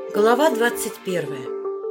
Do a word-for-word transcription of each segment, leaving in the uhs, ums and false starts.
Глава двадцать первая.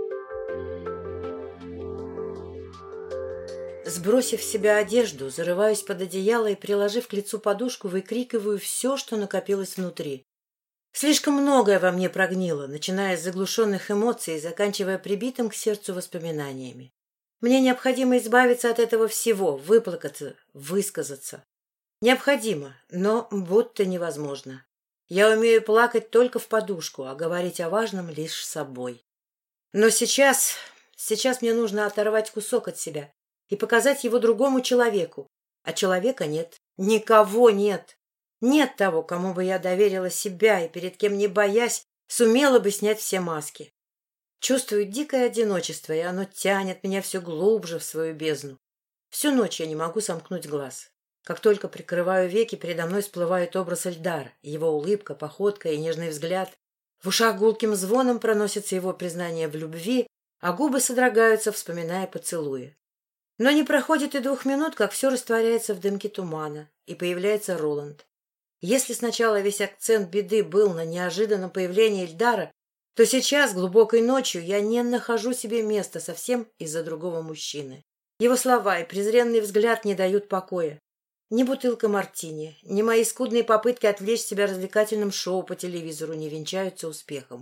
Сбросив с себя одежду, зарываюсь под одеяло и, приложив к лицу подушку, выкрикиваю все, что накопилось внутри. Слишком многое во мне прогнило, начиная с заглушенных эмоций и заканчивая прибитым к сердцу воспоминаниями. Мне необходимо избавиться от этого всего, выплакаться, высказаться. Необходимо, но будто невозможно. Я умею плакать только в подушку, а говорить о важном лишь с собой. Но сейчас, сейчас мне нужно оторвать кусок от себя и показать его другому человеку. А человека нет, никого нет. Нет того, кому бы я доверила себя и перед кем, не боясь, сумела бы снять все маски. Чувствую дикое одиночество, и оно тянет меня все глубже в свою бездну. Всю ночь я не могу сомкнуть глаз. Как только прикрываю веки, передо мной всплывает образ Эльдара, его улыбка, походка и нежный взгляд. В ушах гулким звоном проносится его признание в любви, а губы содрогаются, вспоминая поцелуи. Но не проходит и двух минут, как все растворяется в дымке тумана, и появляется Роланд. Если сначала весь акцент беды был на неожиданном появлении Эльдара, то сейчас, глубокой ночью, я не нахожу себе места совсем из-за другого мужчины. Его слова и презренный взгляд не дают покоя. Ни бутылка мартини, ни мои скудные попытки отвлечь себя развлекательным шоу по телевизору не венчаются успехом.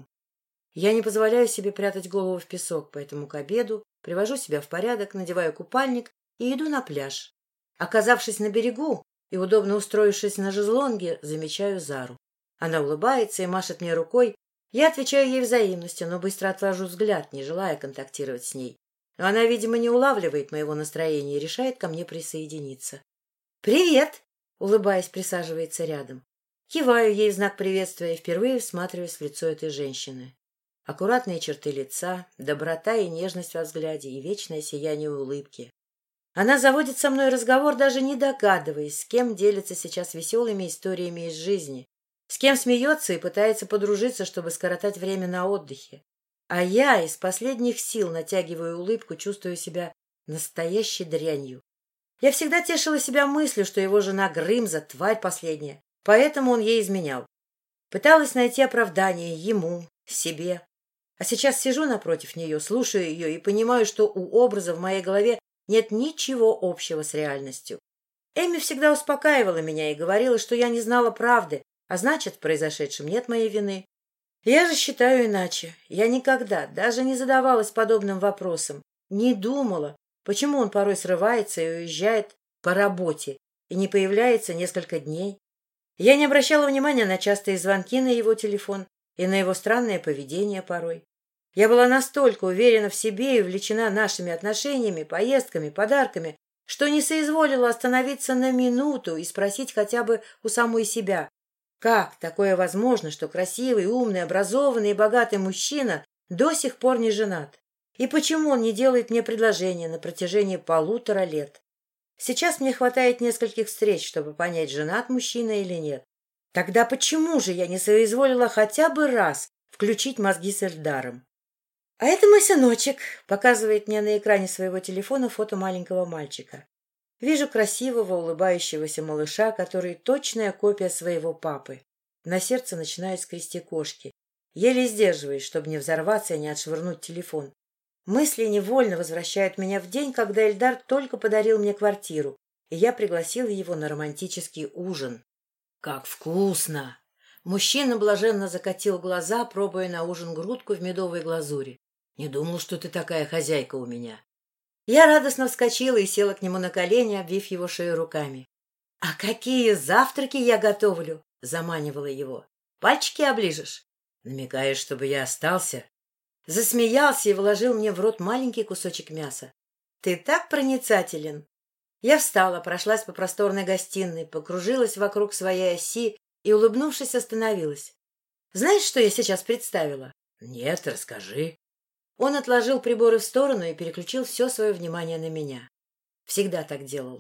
Я не позволяю себе прятать голову в песок, поэтому к обеду привожу себя в порядок, надеваю купальник и иду на пляж. Оказавшись на берегу и удобно устроившись на шезлонге, замечаю Зару. Она улыбается и машет мне рукой. Я отвечаю ей взаимностью, но быстро отвожу взгляд, не желая контактировать с ней. Но она, видимо, не улавливает моего настроения и решает ко мне присоединиться. «Привет!» — улыбаясь, присаживается рядом. Киваю ей в знак приветствия и впервые всматриваюсь в лицо этой женщины. Аккуратные черты лица, доброта и нежность во взгляде и вечное сияние улыбки. Она заводит со мной разговор, даже не догадываясь, с кем делится сейчас веселыми историями из жизни, с кем смеется и пытается подружиться, чтобы скоротать время на отдыхе. А я из последних сил натягиваю улыбку, чувствую себя настоящей дрянью. Я всегда тешила себя мыслью, что его жена Грымза — тварь последняя, поэтому он ей изменял. Пыталась найти оправдание ему, себе. А сейчас сижу напротив нее, слушаю ее и понимаю, что у образа в моей голове нет ничего общего с реальностью. Эми всегда успокаивала меня и говорила, что я не знала правды, а значит, в произошедшем нет моей вины. Я же считаю иначе. Я никогда даже не задавалась подобным вопросом, не думала, почему он порой срывается и уезжает по работе и не появляется несколько дней. Я не обращала внимания на частые звонки на его телефон и на его странное поведение порой. Я была настолько уверена в себе и увлечена нашими отношениями, поездками, подарками, что не соизволила остановиться на минуту и спросить хотя бы у самой себя, как такое возможно, что красивый, умный, образованный и богатый мужчина до сих пор не женат? И почему он не делает мне предложение на протяжении полутора лет? Сейчас мне хватает нескольких встреч, чтобы понять, женат мужчина или нет. Тогда почему же я не соизволила хотя бы раз включить мозги с Эльдаром? — А это мой сыночек, — показывает мне на экране своего телефона фото маленького мальчика. Вижу красивого, улыбающегося малыша, который точная копия своего папы. На сердце начинают скрести кошки. Еле сдерживаюсь, чтобы не взорваться и не отшвырнуть телефон. Мысли невольно возвращают меня в день, когда Эльдар только подарил мне квартиру, и я пригласила его на романтический ужин. Как вкусно! Мужчина блаженно закатил глаза, пробуя на ужин грудку в медовой глазури. Не думал, что ты такая хозяйка у меня. Я радостно вскочила и села к нему на колени, обвив его шею руками. — А какие завтраки я готовлю! — заманивала его. — Пальчики оближешь? — Намекаешь, чтобы я остался? Засмеялся и вложил мне в рот маленький кусочек мяса. — Ты так проницателен! Я встала, прошлась по просторной гостиной, покружилась вокруг своей оси и, улыбнувшись, остановилась. — Знаешь, что я сейчас представила? — Нет, расскажи. Он отложил приборы в сторону и переключил все свое внимание на меня. Всегда так делал.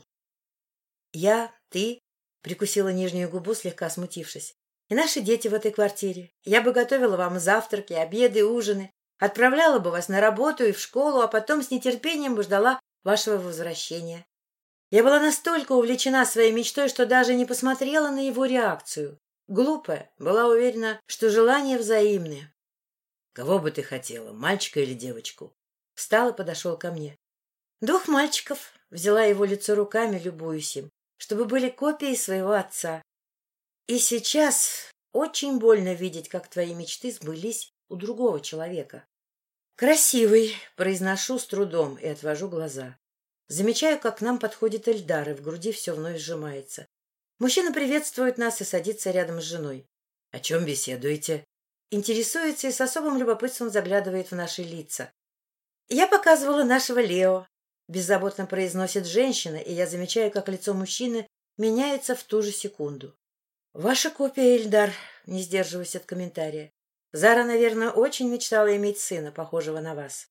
— Я, ты, — прикусила нижнюю губу, слегка смутившись, — и наши дети в этой квартире. Я бы готовила вам завтраки, обеды, ужины, отправляла бы вас на работу и в школу, а потом с нетерпением бы ждала вашего возвращения. Я была настолько увлечена своей мечтой, что даже не посмотрела на его реакцию. Глупая, была уверена, что желания взаимные. Кого бы ты хотела, мальчика или девочку? Встал и подошел ко мне. Двух мальчиков. Взяла его лицо руками, любуюсь им, чтобы были копии своего отца. И сейчас очень больно видеть, как твои мечты сбылись у другого человека. Красивый, произношу с трудом и отвожу глаза. Замечаю, как к нам подходит Эльдар, и в груди все вновь сжимается. Мужчина приветствует нас и садится рядом с женой. — О чем беседуете? Интересуется и с особым любопытством заглядывает в наши лица. — Я показывала нашего Лео. Беззаботно произносит женщина, и я замечаю, как лицо мужчины меняется в ту же секунду. — Ваша копия, Эльдар, не сдерживаюсь от комментария. Зара, наверное, очень мечтала иметь сына, похожего на вас.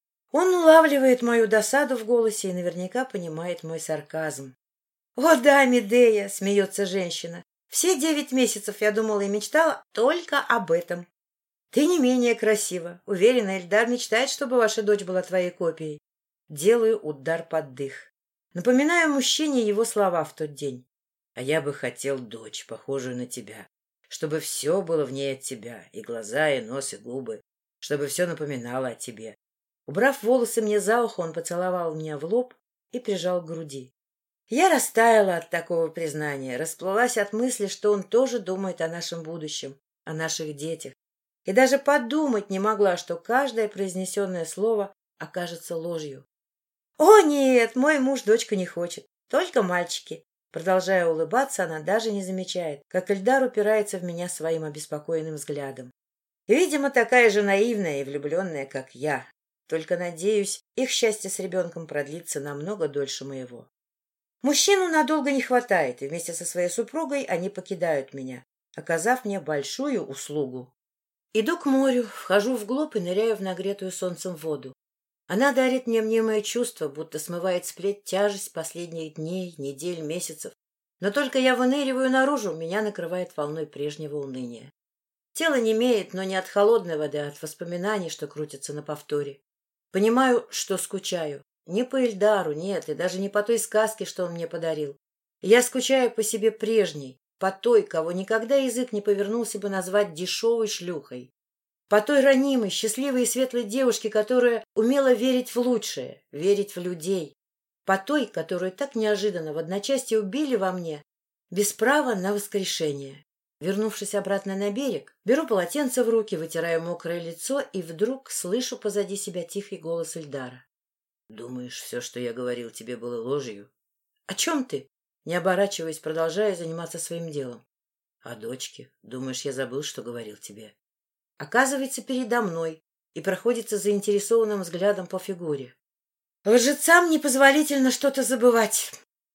Он улавливает мою досаду в голосе и наверняка понимает мой сарказм. — О да, Медея, — смеется женщина, — все девять месяцев я думала и мечтала только об этом. Ты не менее красива. Уверена, Эльдар мечтает, чтобы ваша дочь была твоей копией. Делаю удар под дых. Напоминаю мужчине его слова в тот день. А я бы хотел дочь, похожую на тебя, чтобы все было в ней от тебя, и глаза, и нос, и губы, чтобы все напоминало о тебе. Убрав волосы мне за ухо, он поцеловал меня в лоб и прижал к груди. Я растаяла от такого признания, расплылась от мысли, что он тоже думает о нашем будущем, о наших детях, и даже подумать не могла, что каждое произнесенное слово окажется ложью. «О, нет, мой муж дочку не хочет, только мальчики». Продолжая улыбаться, она даже не замечает, как Эльдар упирается в меня своим обеспокоенным взглядом. Видимо, такая же наивная и влюбленная, как я. Только, надеюсь, их счастье с ребенком продлится намного дольше моего. Мужчину надолго не хватает, и вместе со своей супругой они покидают меня, оказав мне большую услугу. Иду к морю, вхожу вглубь и ныряю в нагретую солнцем воду. Она дарит мне мнимое чувство, будто смывает с плеч тяжесть последних дней, недель, месяцев. Но только я выныриваю наружу, меня накрывает волной прежнего уныния. Тело немеет, но не от холодной воды, а от воспоминаний, что крутятся на повторе. Понимаю, что скучаю. Не по Эльдару, нет, и даже не по той сказке, что он мне подарил. Я скучаю по себе прежней, по той, кого никогда язык не повернулся бы назвать дешевой шлюхой. По той ранимой, счастливой и светлой девушке, которая умела верить в лучшее, верить в людей. По той, которую так неожиданно в одночасье убили во мне, без права на воскрешение. Вернувшись обратно на берег, беру полотенце в руки, вытираю мокрое лицо и вдруг слышу позади себя тихий голос Эльдара. — Думаешь, все, что я говорил тебе, было ложью? — О чем ты? Не оборачиваясь, продолжаю заниматься своим делом. — О дочке. Думаешь, я забыл, что говорил тебе? Оказывается передо мной и проходится заинтересованным взглядом по фигуре. Лжецам непозволительно что-то забывать.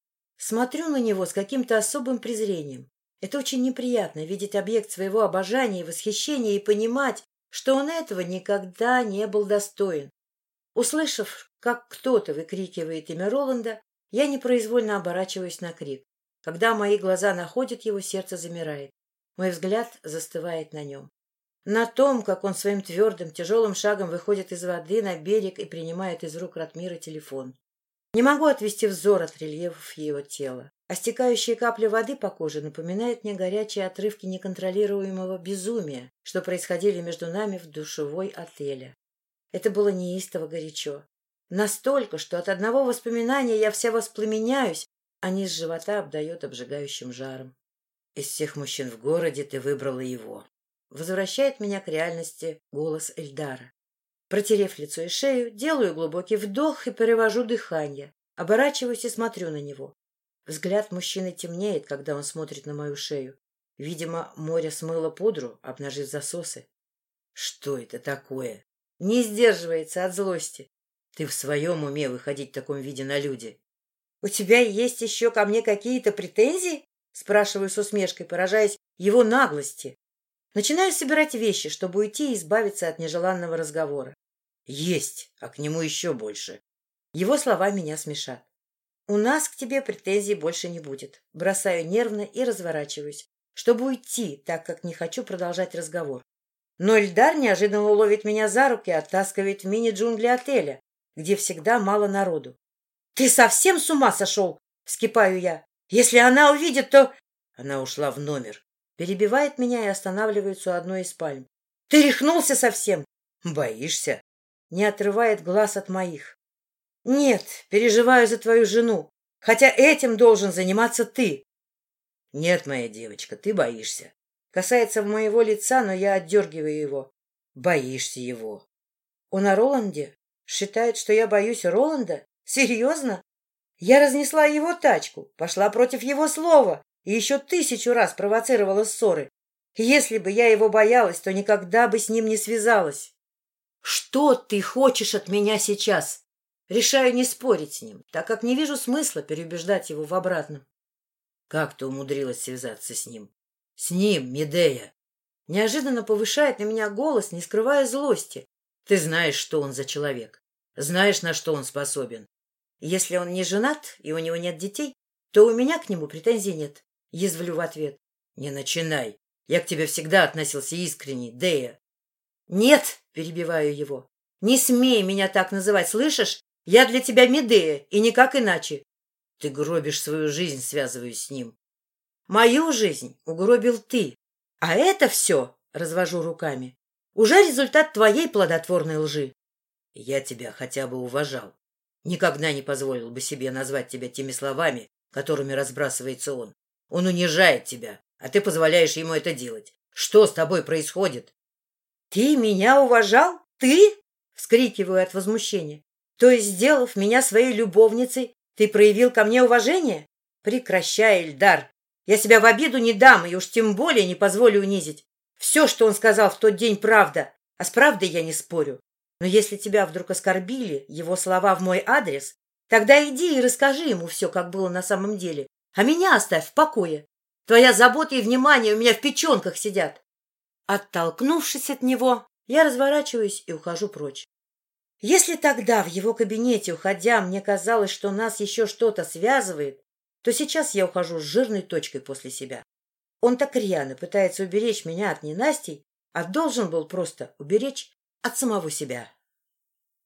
Смотрю на него с каким-то особым презрением. Это очень неприятно — видеть объект своего обожания и восхищения и понимать, что он этого никогда не был достоин. Услышав, как кто-то выкрикивает имя Роланда, я непроизвольно оборачиваюсь на крик. Когда мои глаза находят его, сердце замирает. Мой взгляд застывает на нем. На том, как он своим твердым, тяжелым шагом выходит из воды на берег и принимает из рук Ратмира телефон. Не могу отвести взор от рельефов его тела, а стекающие капли воды по коже напоминают мне горячие отрывки неконтролируемого безумия, что происходили между нами в душевой отеля. Это было неистово горячо. Настолько, что от одного воспоминания я вся воспламеняюсь, а низ живота обдает обжигающим жаром. Из всех мужчин в городе ты выбрала его. Возвращает меня к реальности голос Эльдара. Протерев лицо и шею, делаю глубокий вдох и перевожу дыхание. Оборачиваюсь и смотрю на него. Взгляд мужчины темнеет, когда он смотрит на мою шею. Видимо, море смыло пудру, обнажив засосы. Что это такое? Не сдерживается от злости. Ты в своем уме выходить в таком виде на люди? — У тебя есть еще ко мне какие-то претензии? — спрашиваю с усмешкой, поражаясь его наглости. Начинаю собирать вещи, чтобы уйти и избавиться от нежеланного разговора. — Есть, а к нему еще больше. Его слова меня смешат. — У нас к тебе претензий больше не будет. Бросаю нервно и разворачиваюсь, чтобы уйти, так как не хочу продолжать разговор. Но Эльдар неожиданно ловит меня за руки и оттаскивает в мини-джунгли отеля, где всегда мало народу. — Ты совсем с ума сошел? — вскипаю я. — Если она увидит, то... Она ушла в номер. Перебивает меня и останавливается у одной из спален. — Ты рехнулся совсем? Боишься? Не отрывает глаз от моих. Нет, переживаю за твою жену, хотя этим должен заниматься ты. Нет, моя девочка, ты боишься. Касается моего лица, но я отдергиваю его. Боишься его. Он о Роланде? Считает, что я боюсь Роланда? Серьезно? Я разнесла его тачку, пошла против его слова и еще тысячу раз провоцировала ссоры. Если бы я его боялась, то никогда бы с ним не связалась. Что ты хочешь от меня сейчас? Решаю не спорить с ним, так как не вижу смысла переубеждать его в обратном. Как ты умудрилась связаться с ним? С ним, Медея. Неожиданно повышает на меня голос, не скрывая злости. Ты знаешь, что он за человек. Знаешь, на что он способен. Если он не женат и у него нет детей, то у меня к нему претензий нет. Язвлю в ответ. Не начинай. Я к тебе всегда относился искренне, Дея. Нет, перебиваю его. Не смей меня так называть, слышишь? Я для тебя Медея, и никак иначе. Ты гробишь свою жизнь, связываясь с ним. Мою жизнь угробил ты. А это все, развожу руками, уже результат твоей плодотворной лжи. Я тебя хотя бы уважал. Никогда не позволил бы себе назвать тебя теми словами, которыми разбрасывается он. Он унижает тебя, а ты позволяешь ему это делать. Что с тобой происходит? Ты меня уважал? Ты? Вскрикиваю от возмущения. То есть, сделав меня своей любовницей, ты проявил ко мне уважение? Прекращай, Эльдар. Я себя в обиду не дам и уж тем более не позволю унизить. Все, что он сказал в тот день, правда. А с правдой я не спорю. Но если тебя вдруг оскорбили его слова в мой адрес, тогда иди и расскажи ему все, как было на самом деле. А меня оставь в покое. Твоя забота и внимание у меня в печенках сидят. Оттолкнувшись от него, я разворачиваюсь и ухожу прочь. Если тогда в его кабинете, уходя, мне казалось, что нас еще что-то связывает, то сейчас я ухожу с жирной точкой после себя. Он так рьяно пытается уберечь меня от ненастий, а должен был просто уберечь от самого себя.